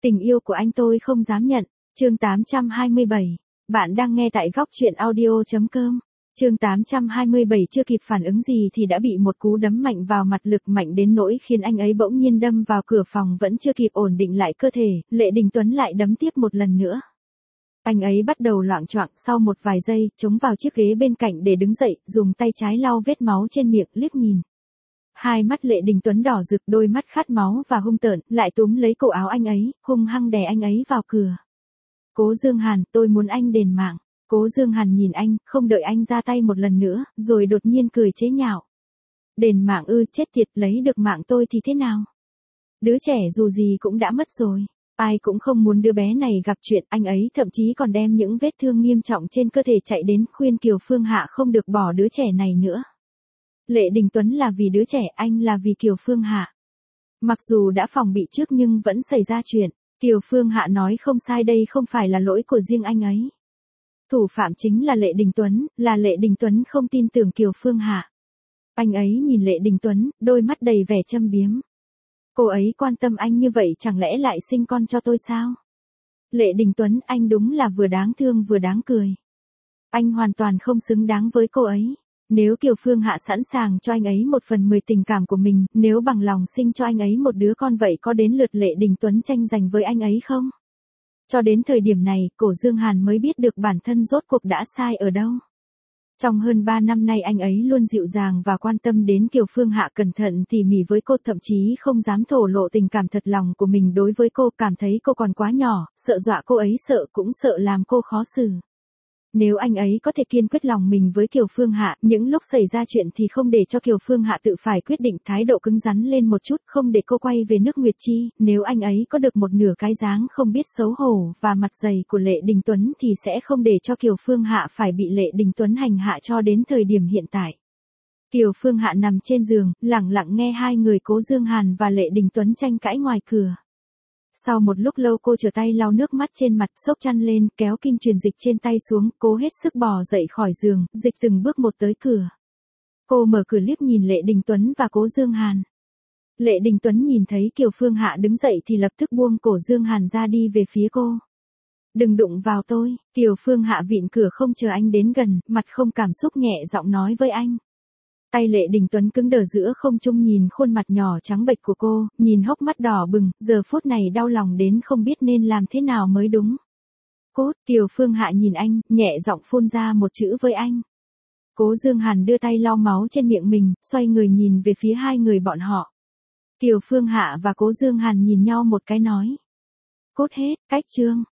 Tình yêu của anh tôi không dám nhận. Chương 827. Bạn đang nghe tại góc truyện audio.com. Chương 827 chưa kịp phản ứng gì thì đã bị một cú đấm mạnh vào mặt, lực mạnh đến nỗi khiến anh ấy bỗng nhiên đâm vào cửa phòng. Vẫn chưa kịp ổn định lại cơ thể, Lệ Đình Tuấn lại đấm tiếp một lần nữa. Anh ấy bắt đầu loạng choạng, sau một vài giây, chống vào chiếc ghế bên cạnh để đứng dậy, dùng tay trái lau vết máu trên miệng, liếc nhìn. Hai mắt Lệ Đình Tuấn đỏ rực, đôi mắt khát máu và hung tợn, lại túm lấy cổ áo anh ấy, hung hăng đè anh ấy vào cửa. Cố Dương Hàn, tôi muốn anh đền mạng. Cố Dương Hàn nhìn anh, không đợi anh ra tay một lần nữa, rồi đột nhiên cười chế nhạo. Đền mạng ư? Chết tiệt, lấy được mạng tôi thì thế nào? Đứa trẻ dù gì cũng đã mất rồi. Ai cũng không muốn đứa bé này gặp chuyện. Anh ấy thậm chí còn đem những vết thương nghiêm trọng trên cơ thể chạy đến khuyên Kiều Phương Hạ không được bỏ đứa trẻ này nữa. Lệ Đình Tuấn là vì đứa trẻ, anh là vì Kiều Phương Hạ. Mặc dù đã phòng bị trước nhưng vẫn xảy ra chuyện. Kiều Phương Hạ nói không sai, đây không phải là lỗi của riêng anh ấy. Thủ phạm chính là Lệ Đình Tuấn, là Lệ Đình Tuấn không tin tưởng Kiều Phương Hạ. Anh ấy nhìn Lệ Đình Tuấn, đôi mắt đầy vẻ châm biếm. Cô ấy quan tâm anh như vậy chẳng lẽ lại sinh con cho tôi sao? Lệ Đình Tuấn, anh đúng là vừa đáng thương vừa đáng cười. Anh hoàn toàn không xứng đáng với cô ấy. Nếu Kiều Phương Hạ sẵn sàng cho anh ấy 1/10 tình cảm của mình, nếu bằng lòng sinh cho anh ấy một đứa con, vậy có đến lượt Lệ Đình Tuấn tranh giành với anh ấy không? Cho đến thời điểm này, Cố Dương Hàn mới biết được bản thân rốt cuộc đã sai ở đâu. Trong hơn 3 năm nay anh ấy luôn dịu dàng và quan tâm đến Kiều Phương Hạ, cẩn thận tỉ mỉ với cô, thậm chí không dám thổ lộ tình cảm thật lòng của mình đối với cô, cảm thấy cô còn quá nhỏ, sợ dọa cô ấy sợ, cũng sợ làm cô khó xử. Nếu anh ấy có thể kiên quyết lòng mình với Kiều Phương Hạ, những lúc xảy ra chuyện thì không để cho Kiều Phương Hạ tự phải quyết định, thái độ cứng rắn lên một chút, không để cô quay về nước Nguyệt Chi, nếu anh ấy có được một nửa cái dáng không biết xấu hổ và mặt dày của Lệ Đình Tuấn thì sẽ không để cho Kiều Phương Hạ phải bị Lệ Đình Tuấn hành hạ cho đến thời điểm hiện tại. Kiều Phương Hạ nằm trên giường, lặng lặng nghe hai người Cố Dương Hàn và Lệ Đình Tuấn tranh cãi ngoài cửa. Sau một lúc lâu cô trở tay lau nước mắt trên mặt, xốc chăn lên, kéo kim truyền dịch trên tay xuống, cố hết sức bò dậy khỏi giường, dịch từng bước một tới cửa. Cô mở cửa liếc nhìn Lệ Đình Tuấn và Cố Dương Hàn. Lệ Đình Tuấn nhìn thấy Kiều Phương Hạ đứng dậy thì lập tức buông cổ Dương Hàn ra, đi về phía cô. Đừng đụng vào tôi. Kiều Phương Hạ vịn cửa không chờ anh đến gần, mặt không cảm xúc nhẹ giọng nói với anh. Tay Lệ Đình Tuấn cứng đờ giữa không trung, nhìn khuôn mặt nhỏ trắng bệch của cô, nhìn hốc mắt đỏ bừng, giờ phút này đau lòng đến không biết nên làm thế nào mới đúng. Cút. Kiều Phương Hạ nhìn anh, nhẹ giọng phun ra một chữ với anh. Cố Dương Hàn đưa tay lau máu trên miệng mình, xoay người nhìn về phía hai người bọn họ. Kiều Phương Hạ và Cố Dương Hàn nhìn nhau một cái nói. Cút hết. Cách chương.